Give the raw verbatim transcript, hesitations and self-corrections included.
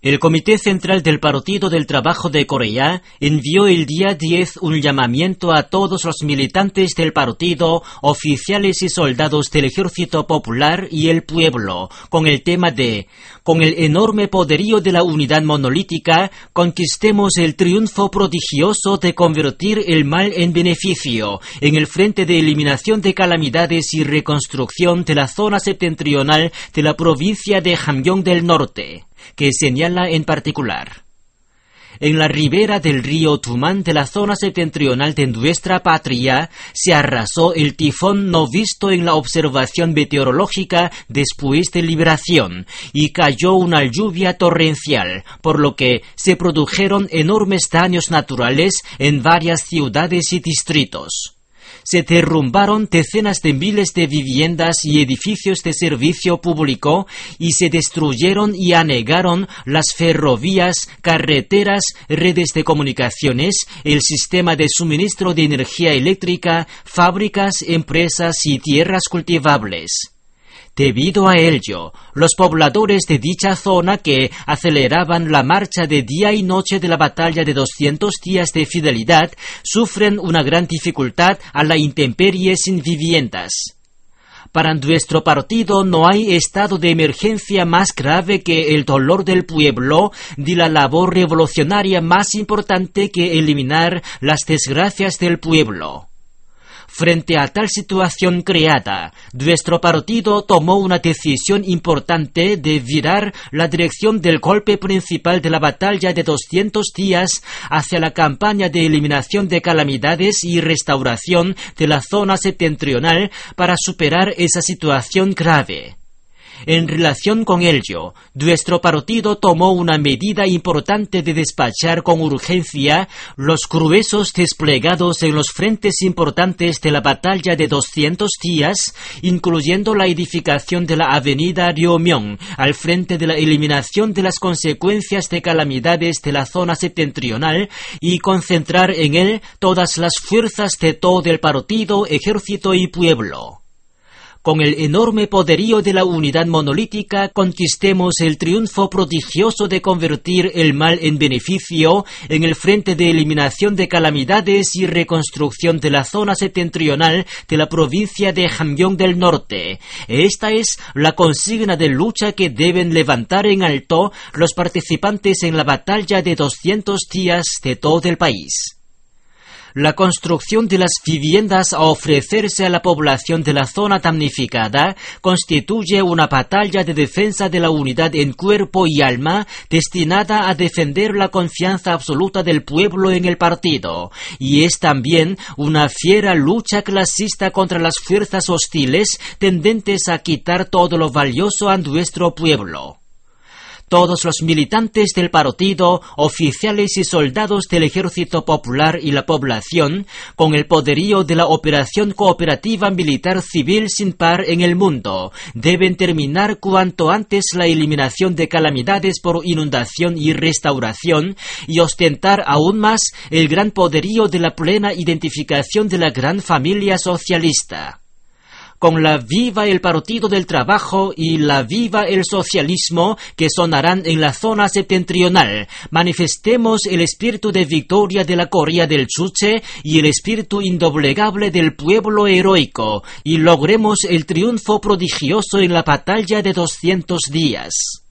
El Comité Central del Partido del Trabajo de Corea envió el día diez un llamamiento a todos los militantes del partido, oficiales y soldados del Ejército Popular y el pueblo, con el tema de «Con el enorme poderío de la unidad monolítica, conquistemos el triunfo prodigioso de convertir el mal en beneficio, en el frente de eliminación de calamidades y reconstrucción de la zona septentrional de la provincia de Hamgyong del Norte», que señala en particular: en la ribera del río Tumán de la zona septentrional de nuestra patria se arrasó el tifón no visto en la observación meteorológica después de liberación y cayó una lluvia torrencial, por lo que se produjeron enormes daños naturales en varias ciudades y distritos. Se derrumbaron decenas de miles de viviendas y edificios de servicio público y se destruyeron y anegaron las ferrovías, carreteras, redes de comunicaciones, el sistema de suministro de energía eléctrica, fábricas, empresas y tierras cultivables. Debido a ello, los pobladores de dicha zona, que aceleraban la marcha de día y noche de la batalla de doscientos días de fidelidad, sufren una gran dificultad a la intemperie sin viviendas. Para nuestro partido no hay estado de emergencia más grave que el dolor del pueblo, ni la labor revolucionaria más importante que eliminar las desgracias del pueblo. Frente a tal situación creada, nuestro partido tomó una decisión importante de virar la dirección del golpe principal de la batalla de doscientos días hacia la campaña de eliminación de calamidades y restauración de la zona septentrional para superar esa situación grave. En relación con ello, nuestro partido tomó una medida importante de despachar con urgencia los gruesos desplegados en los frentes importantes de la batalla de doscientos días, incluyendo la edificación de la avenida Ryomyeong, al frente de la eliminación de las consecuencias de calamidades de la zona septentrional, y concentrar en él todas las fuerzas de todo el partido, ejército y pueblo. Con el enorme poderío de la unidad monolítica conquistemos el triunfo prodigioso de convertir el mal en beneficio en el frente de eliminación de calamidades y reconstrucción de la zona septentrional de la provincia de Hamgyong del Norte. Esta es la consigna de lucha que deben levantar en alto los participantes en la batalla de doscientos días de todo el país. La construcción de las viviendas a ofrecerse a la población de la zona damnificada constituye una batalla de defensa de la unidad en cuerpo y alma destinada a defender la confianza absoluta del pueblo en el partido, y es también una fiera lucha clasista contra las fuerzas hostiles tendentes a quitar todo lo valioso a nuestro pueblo. Todos los militantes del partido, oficiales y soldados del Ejército Popular y la población, con el poderío de la operación cooperativa militar civil sin par en el mundo, deben terminar cuanto antes la eliminación de calamidades por inundación y restauración y ostentar aún más el gran poderío de la plena identificación de la gran familia socialista. Con la viva el Partido del Trabajo y la viva el socialismo que sonarán en la zona septentrional, manifestemos el espíritu de victoria de la Corea del Chuche y el espíritu indoblegable del pueblo heroico, y logremos el triunfo prodigioso en la batalla de doscientos días.